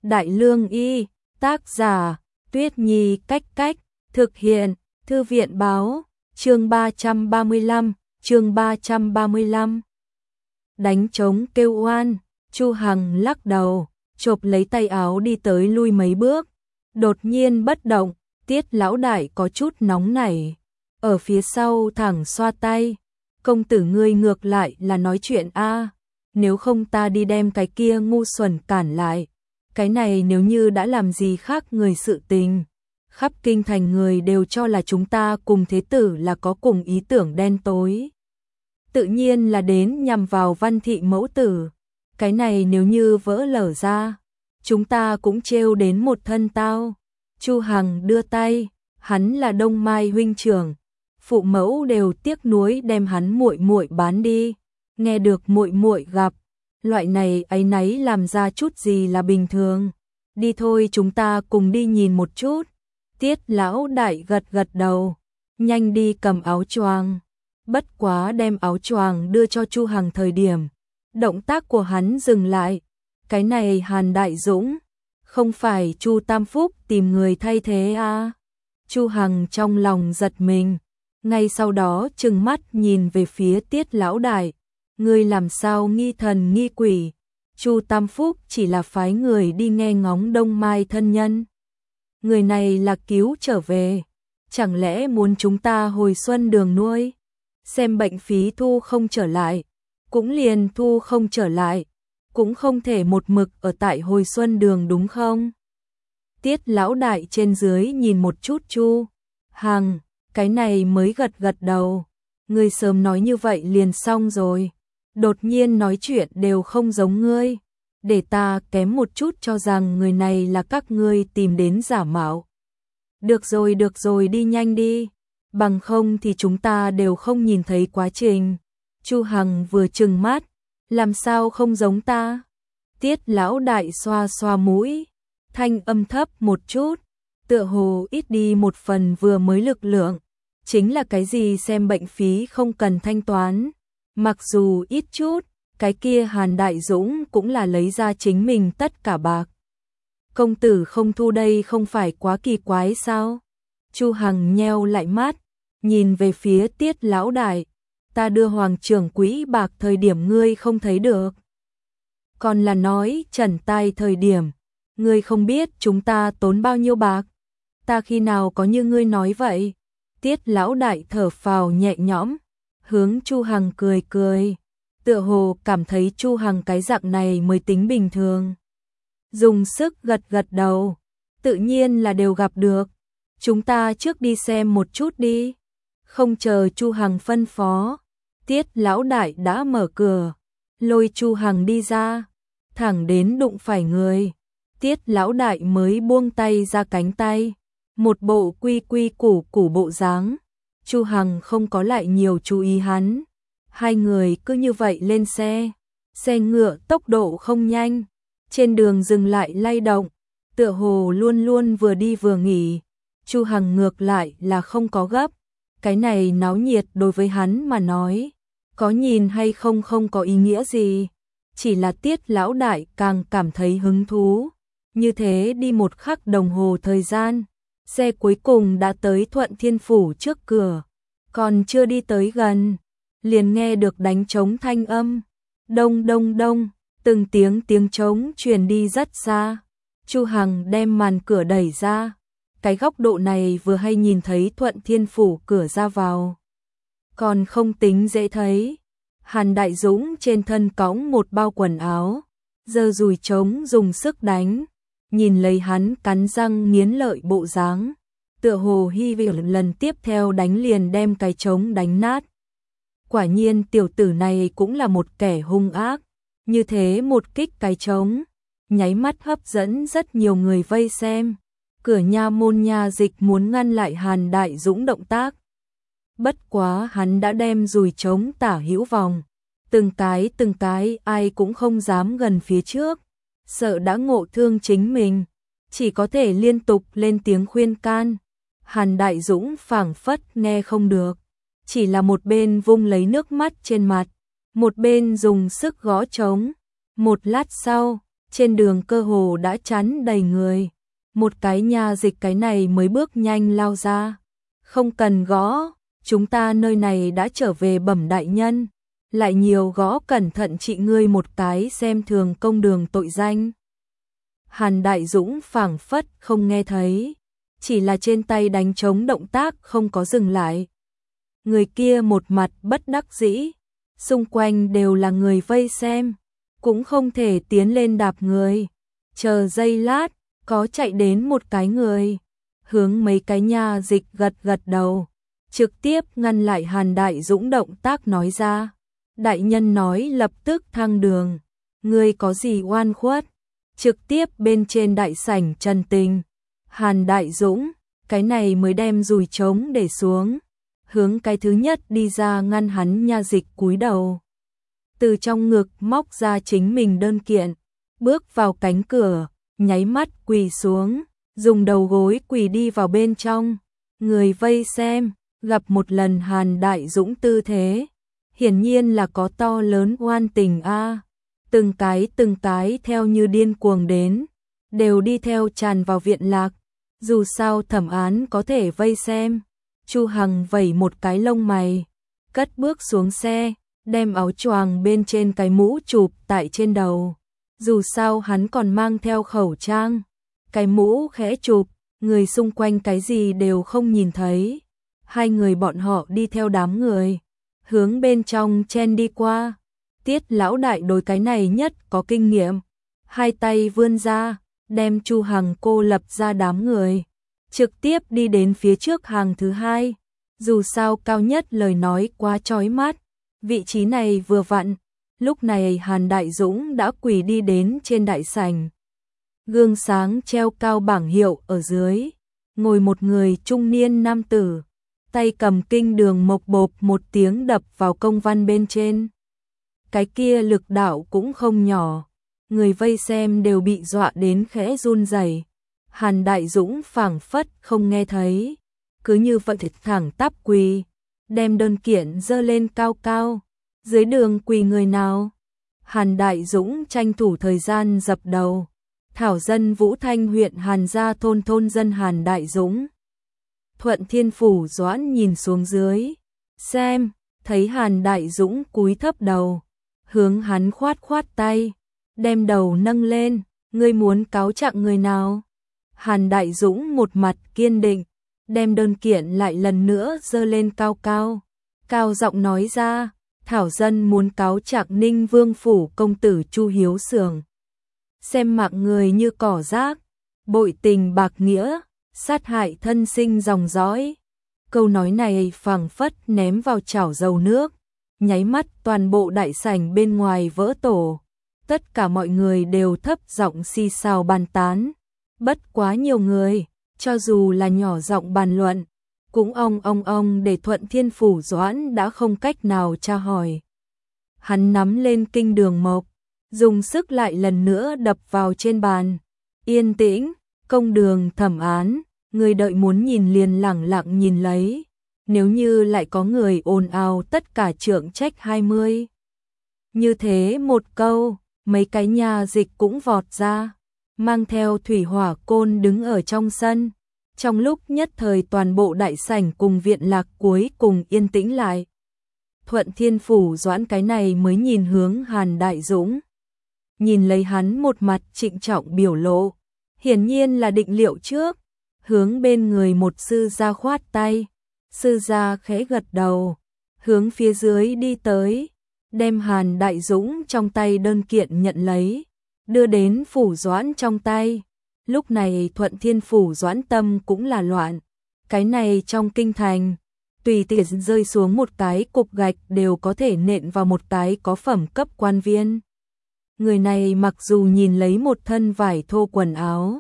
Đại Lương Y, tác giả, Tuyết Nhi Cách Cách, thực hiện, Thư viện Báo, chương 335. Đánh trống kêu oan, Chu Hằng lắc đầu, chộp lấy tay áo đi tới lui mấy bước, đột nhiên bất động, Tiết lão đại có chút nóng nảy, ở phía sau thẳng xoa tay, công tử ngươi ngược lại là nói chuyện a, nếu không ta đi đem cái kia ngu xuẩn cản lại, cái này nếu như đã làm gì khác người sự tình, khắp kinh thành người đều cho là chúng ta cùng thế tử là có cùng ý tưởng đen tối. Tự nhiên là đến nhằm vào Văn thị mẫu tử, cái này nếu như vỡ lở ra, chúng ta cũng trêu đến một thân tao. Chu Hằng đưa tay, hắn là Đông Mai huynh trưởng, phụ mẫu đều tiếc nuối đem hắn muội muội bán đi, nghe được muội muội gặp, loại này áy náy làm ra chút gì là bình thường. Đi thôi, chúng ta cùng đi nhìn một chút. Tiết lão đại gật gật đầu, nhanh đi cầm áo choàng. Bất quá đem áo choàng đưa cho Chu Hằng thời điểm, động tác của hắn dừng lại. Cái này Hàn Đại Dũng, không phải Chu Tam Phúc tìm người thay thế à? Chu Hằng trong lòng giật mình, ngay sau đó trừng mắt nhìn về phía Tiết lão đại, ngươi làm sao nghi thần nghi quỷ? Chu Tam Phúc chỉ là phái người đi nghe ngóng Đông Mai thân nhân. Người này là cứu trở về, chẳng lẽ muốn chúng ta hồi xuân đường nuôi? Xem bệnh phí thu không trở lại, cũng liền thu không trở lại, cũng không thể một mực ở tại hồi xuân đường đúng không? Tiết lão đại trên dưới nhìn một chút Chu Hằng, cái này mới gật gật đầu. Ngươi sớm nói như vậy liền xong rồi, đột nhiên nói chuyện đều không giống ngươi, để ta kém một chút cho rằng người này là các ngươi tìm đến giả mạo. Được rồi, đi nhanh đi, bằng không thì chúng ta đều không nhìn thấy quá trình. Chu Hằng vừa trừng mắt, làm sao không giống ta? Tiết lão đại xoa xoa mũi, thanh âm thấp một chút, tựa hồ ít đi một phần vừa mới lực lượng, chính là cái gì xem bệnh phí không cần thanh toán, mặc dù ít chút, cái kia Hàn Đại Dũng cũng là lấy ra chính mình tất cả bạc. Công tử không thu đây không phải quá kỳ quái sao? Chu Hằng nheo lại mắt, nhìn về phía Tiết lão đại, ta đưa hoàng trưởng quỹ bạc thời điểm ngươi không thấy được. Còn là nói trần tai thời điểm, ngươi không biết chúng ta tốn bao nhiêu bạc. Ta khi nào có như ngươi nói vậy? Tiết lão đại thở phào nhẹ nhõm, hướng Chu Hằng cười cười, tựa hồ cảm thấy Chu Hằng cái dạng này mới tính bình thường. Dùng sức gật gật đầu, tự nhiên là đều gặp được. Chúng ta trước đi xem một chút đi. Không chờ Chu Hằng phân phó, Tiết lão đại đã mở cửa, lôi Chu Hằng đi ra, thẳng đến đụng phải người. Tiết lão đại mới buông tay ra cánh tay, một bộ quy quy củ củ bộ dáng. Chu Hằng không có lại nhiều chú ý hắn. Hai người cứ như vậy lên xe. Xe ngựa tốc độ không nhanh, trên đường dừng lại lay động, tựa hồ luôn luôn vừa đi vừa nghỉ. Chu Hằng ngược lại là không có gấp, cái này náo nhiệt đối với hắn mà nói, có nhìn hay không không có ý nghĩa gì, chỉ là Tiết lão đại càng cảm thấy hứng thú. Như thế đi một khắc đồng hồ thời gian, xe cuối cùng đã tới Thuận Thiên Phủ trước cửa, còn chưa đi tới gần, liền nghe được đánh trống thanh âm, đông đông đông, từng tiếng trống truyền đi rất xa. Chu Hằng đem màn cửa đẩy ra, cái góc độ này vừa hay nhìn thấy Thuận Thiên Phủ cửa ra vào, còn không tính dễ thấy. Hàn Đại Dũng trên thân cõng một bao quần áo, giơ dùi trống dùng sức đánh, nhìn lấy hắn cắn răng nghiến lợi bộ dáng, tựa hồ hy vọng lần tiếp theo đánh liền đem cái trống đánh nát. Quả nhiên tiểu tử này cũng là một kẻ hung ác, như thế một kích cái trống, nháy mắt hấp dẫn rất nhiều người vây xem. Cửa nha môn nha dịch muốn ngăn lại Hàn Đại Dũng động tác. Bất quá hắn đã đem dùi trống tả hữu vòng, từng cái ai cũng không dám gần phía trước, sợ đã ngộ thương chính mình, chỉ có thể liên tục lên tiếng khuyên can. Hàn Đại Dũng phảng phất nghe không được, chỉ là một bên vung lấy nước mắt trên mặt, một bên dùng sức gõ trống. Một lát sau, trên đường cơ hồ đã chắn đầy người. Một cái nha dịch cái này mới bước nhanh lao ra. Không cần gõ, chúng ta nơi này đã trở về bẩm đại nhân. Lại nhiều gõ cẩn thận trị ngươi một cái xem thường công đường tội danh. Hàn Đại Dũng phảng phất không nghe thấy, chỉ là trên tay đánh trống động tác không có dừng lại. Người kia một mặt bất đắc dĩ, xung quanh đều là người vây xem, cũng không thể tiến lên đạp người. Chờ giây lát, có chạy đến một cái người, hướng mấy cái nha dịch gật gật đầu, trực tiếp ngăn lại Hàn Đại Dũng động tác nói ra. Đại nhân nói lập tức thăng đường, ngươi có gì oan khuất, trực tiếp bên trên đại sảnh trần tình. Hàn Đại Dũng, cái này mới đem dùi trống để xuống, hướng cái thứ nhất đi ra ngăn hắn nha dịch cúi đầu. Từ trong ngực móc ra chính mình đơn kiện, bước vào cánh cửa, nháy mắt quỳ xuống, dùng đầu gối quỳ đi vào bên trong. Người vây xem, gặp một lần Hàn Đại Dũng tư thế, hiển nhiên là có to lớn oan tình a. Từng cái theo như điên cuồng đến, đều đi theo tràn vào viện lạc. Dù sao thẩm án có thể vây xem. Chu Hằng vẩy một cái lông mày, cất bước xuống xe, đem áo choàng bên trên cái mũ chụp tại trên đầu. Dù sao hắn còn mang theo khẩu trang, cái mũ khẽ chụp, người xung quanh cái gì đều không nhìn thấy. Hai người bọn họ đi theo đám người, hướng bên trong chen đi qua. Tiết lão đại đối cái này nhất có kinh nghiệm, hai tay vươn ra, đem Chu Hằng cô lập ra đám người, trực tiếp đi đến phía trước hàng thứ hai. Dù sao cao nhất lời nói quá chói mắt, vị trí này vừa vặn. Lúc này Hàn Đại Dũng đã quỳ đi đến trên đại sảnh. Gương sáng treo cao bảng hiệu ở dưới, ngồi một người trung niên nam tử, tay cầm kinh đường mộc bộp một tiếng đập vào công văn bên trên. Cái kia lực đạo cũng không nhỏ, người vây xem đều bị dọa đến khẽ run rẩy. Hàn Đại Dũng phảng phất không nghe thấy, cứ như vậy thẳng tắp quỳ, đem đơn kiện giơ lên cao cao. Dưới đường quỳ người nào? Hàn Đại Dũng tranh thủ thời gian dập đầu. Thảo dân Vũ Thanh huyện Hàn Gia thôn dân Hàn Đại Dũng. Thuận Thiên Phủ Doãn nhìn xuống dưới, xem, thấy Hàn Đại Dũng cúi thấp đầu, hướng hắn khoát khoát tay, đem đầu nâng lên, ngươi muốn cáo trạng người nào? Hàn Đại Dũng một mặt kiên định, đem đơn kiện lại lần nữa giơ lên cao cao, cao giọng nói ra, thảo dân muốn cáo trạng Ninh Vương phủ công tử Chu Hiếu Sường. Xem mạng người như cỏ rác, bội tình bạc nghĩa, sát hại thân sinh dòng dõi. Câu nói này phảng phất ném vào chảo dầu nước, nháy mắt toàn bộ đại sảnh bên ngoài vỡ tổ. Tất cả mọi người đều thấp giọng xì xào bàn tán. Bất quá nhiều người, cho dù là nhỏ giọng bàn luận, cũng ong để Thuận Thiên Phủ Doãn đã không cách nào tra hỏi. Hắn nắm lên kinh đường mộc, dùng sức lại lần nữa đập vào trên bàn. Yên tĩnh, công đường thẩm án, người đợi muốn nhìn liền lẳng lặng nhìn lấy. Nếu như lại có người ồn ào tất cả trượng trách 20. Như thế một câu, mấy cái nhà dịch cũng vọt ra, mang theo thủy hỏa côn đứng ở trong sân. Trong lúc nhất thời toàn bộ đại sảnh cùng viện lạc cuối cùng yên tĩnh lại. Thuận Thiên Phủ Doãn cái này mới nhìn hướng Hàn Đại Dũng. Nhìn lấy hắn một mặt trịnh trọng biểu lộ, hiển nhiên là định liệu trước, hướng bên người một sư gia khoát tay. Sư gia khẽ gật đầu, hướng phía dưới đi tới, đem Hàn Đại Dũng trong tay đơn kiện nhận lấy, đưa đến Phủ Doãn trong tay. Lúc này Thuận Thiên Phủ Doãn tâm cũng là loạn, cái này trong kinh thành, tùy tiện rơi xuống một cái cục gạch đều có thể nện vào một cái có phẩm cấp quan viên. Người này mặc dù nhìn lấy một thân vải thô quần áo,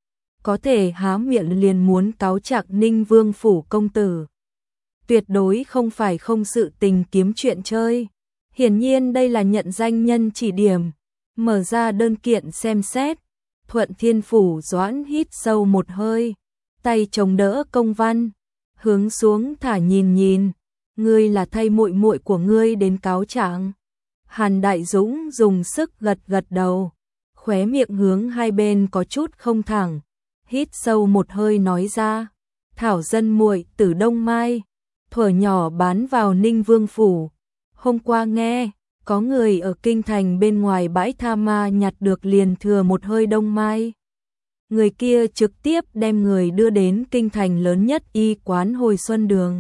có thể há miệng liền muốn cáo trạng Ninh Vương phủ công tử. Tuyệt đối không phải không sự tình kiếm chuyện chơi. Hiển nhiên đây là nhận danh nhân chỉ điểm. Mở ra đơn kiện xem xét, Thuận Thiên Phủ Doãn hít sâu một hơi, tay chống đỡ công văn, hướng xuống thả nhìn, ngươi là thay muội muội của ngươi đến cáo trạng. Hàn Đại Dũng dùng sức gật gật đầu, khóe miệng hướng hai bên có chút không thẳng, hít sâu một hơi nói ra, Thảo Dân muội từ Đông Mai, thuở nhỏ bán vào Ninh Vương phủ, hôm qua nghe có người ở kinh thành bên ngoài bãi tha ma nhặt được liền thừa một hơi Đông Mai. Người kia trực tiếp đem người đưa đến kinh thành lớn nhất y quán Hồi Xuân Đường.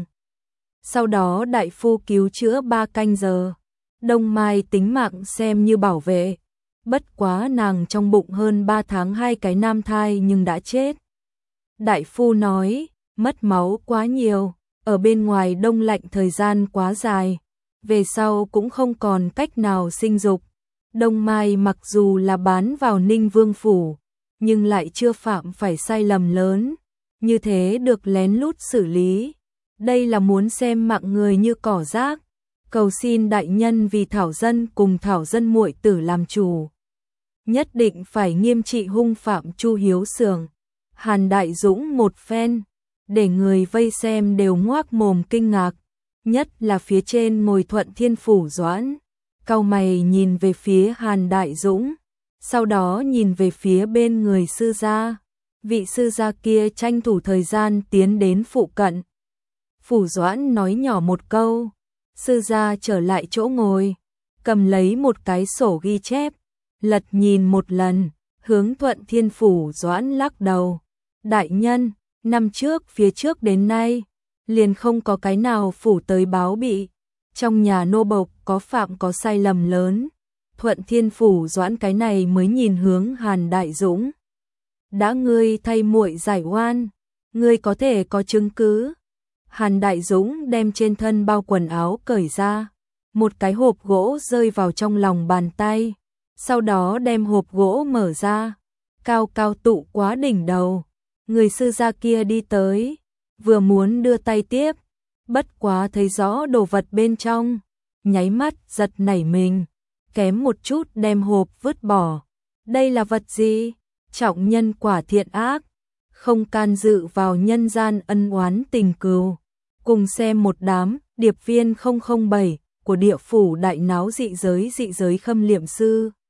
Sau đó đại phu cứu chữa 3 canh giờ, Đông Mai tính mạng xem như bảo vệ. Bất quá nàng trong bụng hơn 3 tháng 2 cái nam thai nhưng đã chết. Đại phu nói, mất máu quá nhiều, ở bên ngoài đông lạnh thời gian quá dài, về sau cũng không còn cách nào sinh dục. Đông Mai mặc dù là bán vào Ninh Vương phủ, nhưng lại chưa phạm phải sai lầm lớn, như thế được lén lút xử lý. Đây là muốn xem mạng người như cỏ rác, cầu xin đại nhân vì Thảo Dân cùng Thảo Dân muội tử làm chủ. Nhất định phải nghiêm trị hung phạm Chu Hiếu Sường. Hàn Đại Dũng một phen, để người vây xem đều ngoác mồm kinh ngạc, nhất là phía trên ngồi Thuận Thiên Phủ Doãn. Cau mày nhìn về phía Hàn Đại Dũng, sau đó nhìn về phía bên người sư gia. Vị sư gia kia tranh thủ thời gian tiến đến phụ cận. Phủ Doãn nói nhỏ một câu, sư gia trở lại chỗ ngồi, cầm lấy một cái sổ ghi chép, lật nhìn một lần, hướng Thuận Thiên Phủ Doãn lắc đầu. Đại nhân, năm trước phía trước đến nay, liền không có cái nào phủ tới báo bị. Trong nhà nô bộc có phạm có sai lầm lớn. Thuận Thiên Phủ Doãn cái này mới nhìn hướng Hàn Đại Dũng. Đã ngươi thay muội giải oan, ngươi có thể có chứng cứ. Hàn Đại Dũng đem trên thân bao quần áo cởi ra, một cái hộp gỗ rơi vào trong lòng bàn tay, sau đó đem hộp gỗ mở ra, cao cao tụ quá đỉnh đầu. Người sư gia kia đi tới, vừa muốn đưa tay tiếp, bất quá thấy rõ đồ vật bên trong, nháy mắt giật nảy mình, kém một chút đem hộp vứt bỏ. Đây là vật gì? Trọng nhân quả thiện ác, không can dự vào nhân gian ân oán tình cừu. Cùng xem một đám điệp viên 007 của địa phủ đại náo dị giới khâm liệm sư.